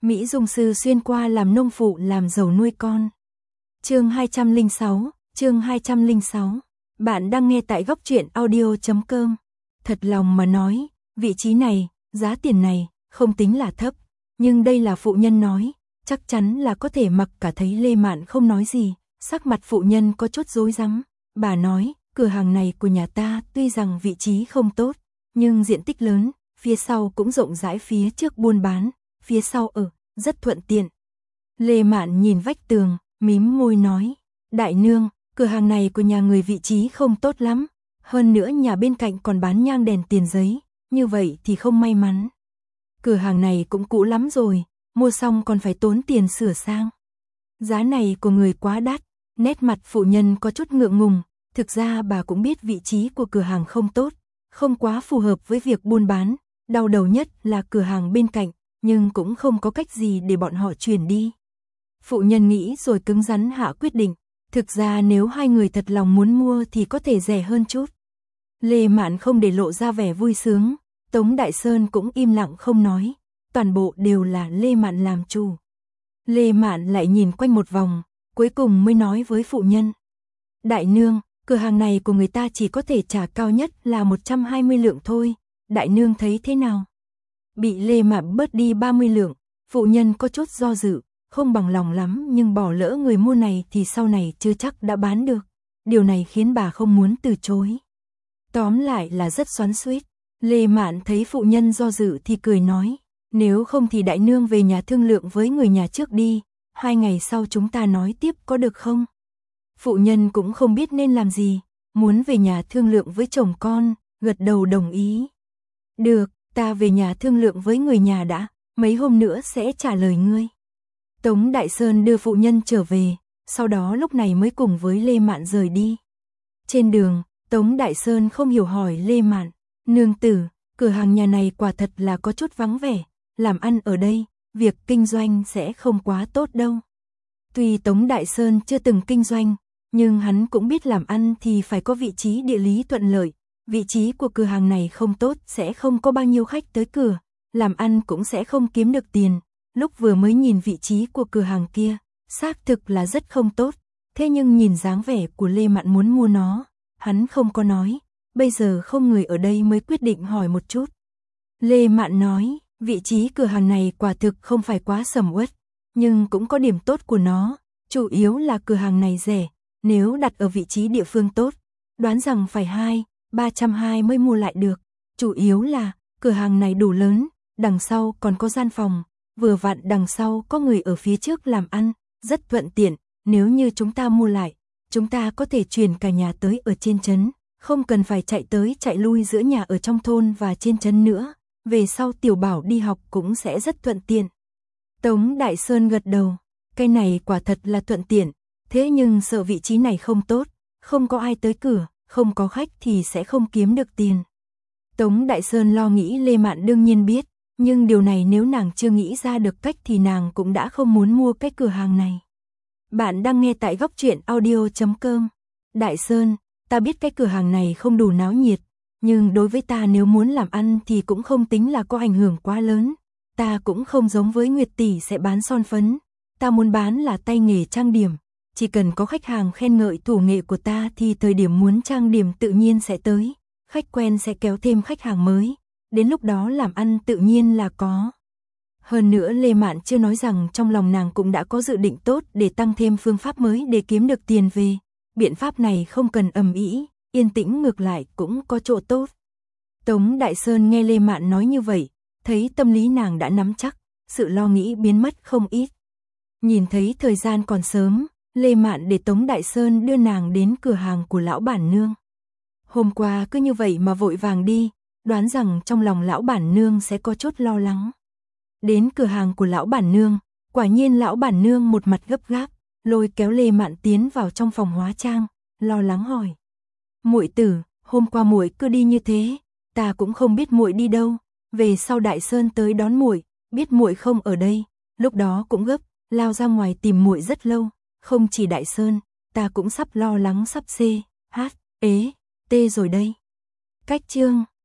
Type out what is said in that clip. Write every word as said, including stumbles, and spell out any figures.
Mỹ Dung sư xuyên qua làm nông phụ làm giàu nuôi con. Chương hai trăm lẻ sáu, chương hai trăm lẻ sáu. Bạn đang nghe tại góc truyện audio chấm com. Thật lòng mà nói, vị trí này, giá tiền này, không tính là thấp. Nhưng đây là phụ nhân nói, chắc chắn là có thể mặc cả. Thấy Lê Mạn không nói gì, sắc mặt phụ nhân có chút rối rắm. Bà nói, cửa hàng này của nhà ta tuy rằng vị trí không tốt, nhưng diện tích lớn, phía sau cũng rộng rãi, phía trước buôn bán, phía sau ở, rất thuận tiện. Lê Mạn nhìn vách tường, mím môi nói, đại nương, cửa hàng này của nhà người vị trí không tốt lắm, hơn nữa nhà bên cạnh còn bán nhang đèn tiền giấy, như vậy thì không may mắn. Cửa hàng này cũng cũ lắm rồi, mua xong còn phải tốn tiền sửa sang. Giá này của người quá đắt. Nét mặt phụ nhân có chút ngượng ngùng, thực ra bà cũng biết vị trí của cửa hàng không tốt, không quá phù hợp với việc buôn bán, đau đầu nhất là cửa hàng bên cạnh, nhưng cũng không có cách gì để bọn họ chuyển đi. Phụ nhân nghĩ rồi cứng rắn hạ quyết định, thực ra nếu hai người thật lòng muốn mua thì có thể rẻ hơn chút. Lê Mạn không để lộ ra vẻ vui sướng, Tống Đại Sơn cũng im lặng không nói, toàn bộ đều là Lê Mạn làm chủ. Lê Mạn lại nhìn quanh một vòng, cuối cùng mới nói với phụ nhân. Đại nương, cửa hàng này của người ta chỉ có thể trả cao nhất là một trăm hai mươi lượng thôi, đại nương thấy thế nào? Bị Lê Mạn bớt đi ba mươi lượng, phụ nhân có chút do dự, không bằng lòng lắm, nhưng bỏ lỡ người mua này thì sau này chưa chắc đã bán được. Điều này khiến bà không muốn từ chối. Tóm lại là rất xoắn xuýt. Lê Mạn thấy phụ nhân do dự thì cười nói, nếu không thì đại nương về nhà thương lượng với người nhà trước đi, hai ngày sau chúng ta nói tiếp có được không? Phụ nhân cũng không biết nên làm gì, muốn về nhà thương lượng với chồng con, gật đầu đồng ý. Được, ta về nhà thương lượng với người nhà đã, mấy hôm nữa sẽ trả lời ngươi. Tống Đại Sơn đưa phụ nhân trở về, sau đó lúc này mới cùng với Lê Mạn rời đi. Trên đường, Tống Đại Sơn không hiểu hỏi Lê Mạn, nương tử, cửa hàng nhà này quả thật là có chút vắng vẻ, làm ăn ở đây, việc kinh doanh sẽ không quá tốt đâu. Tuy Tống Đại Sơn chưa từng kinh doanh, nhưng hắn cũng biết làm ăn thì phải có vị trí địa lý thuận lợi, vị trí của cửa hàng này không tốt sẽ không có bao nhiêu khách tới cửa, làm ăn cũng sẽ không kiếm được tiền. Lúc vừa mới nhìn vị trí của cửa hàng kia, xác thực là rất không tốt, thế nhưng nhìn dáng vẻ của Lê Mạn muốn mua nó, hắn không có nói, bây giờ không người ở đây mới quyết định hỏi một chút. Lê Mạn nói, vị trí cửa hàng này quả thực không phải quá sầm uất, nhưng cũng có điểm tốt của nó, chủ yếu là cửa hàng này rẻ, nếu đặt ở vị trí địa phương tốt, đoán rằng phải hai, ba trăm hai mới mua lại được, chủ yếu là cửa hàng này đủ lớn, đằng sau còn có gian phòng, vừa vặn đằng sau có người ở phía trước làm ăn, rất thuận tiện, nếu như chúng ta mua lại, chúng ta có thể chuyển cả nhà tới ở trên trấn, không cần phải chạy tới chạy lui giữa nhà ở trong thôn và trên trấn nữa, về sau Tiểu Bảo đi học cũng sẽ rất thuận tiện. Tống Đại Sơn gật đầu, cái này quả thật là thuận tiện, thế nhưng sợ vị trí này không tốt, không có ai tới cửa, không có khách thì sẽ không kiếm được tiền. Tống Đại Sơn lo nghĩ Lê Mạn đương nhiên biết, nhưng điều này nếu nàng chưa nghĩ ra được cách thì nàng cũng đã không muốn mua cái cửa hàng này. Bạn đang nghe tại góc truyện audio chấm com. Đại Sơn, ta biết cái cửa hàng này không đủ náo nhiệt, nhưng đối với ta nếu muốn làm ăn thì cũng không tính là có ảnh hưởng quá lớn. Ta cũng không giống với Nguyệt tỷ sẽ bán son phấn, ta muốn bán là tay nghề trang điểm, chỉ cần có khách hàng khen ngợi thủ nghệ của ta thì thời điểm muốn trang điểm tự nhiên sẽ tới, khách quen sẽ kéo thêm khách hàng mới, đến lúc đó làm ăn tự nhiên là có. Hơn nữa Lê Mạn chưa nói rằng trong lòng nàng cũng đã có dự định tốt để tăng thêm phương pháp mới để kiếm được tiền về, biện pháp này không cần ầm ĩ, yên tĩnh ngược lại cũng có chỗ tốt. Tống Đại Sơn nghe Lê Mạn nói như vậy, thấy tâm lý nàng đã nắm chắc, sự lo nghĩ biến mất không ít. Nhìn thấy thời gian còn sớm, Lê Mạn để Tống Đại Sơn đưa nàng đến cửa hàng của lão bản nương. Hôm qua cứ như vậy mà vội vàng đi, đoán rằng trong lòng lão bản nương sẽ có chút lo lắng. Đến cửa hàng của lão bản nương, quả nhiên lão bản nương một mặt gấp gáp, lôi kéo Lê Mạn tiến vào trong phòng hóa trang, lo lắng hỏi: "Muội tử, hôm qua muội cứ đi như thế, ta cũng không biết muội đi đâu, về sau Đại Sơn tới đón muội, biết muội không ở đây, lúc đó cũng gấp, lao ra ngoài tìm muội rất lâu, không chỉ Đại Sơn, ta cũng sắp lo lắng sắp xê, hát, ế, tê rồi đây." Cách chương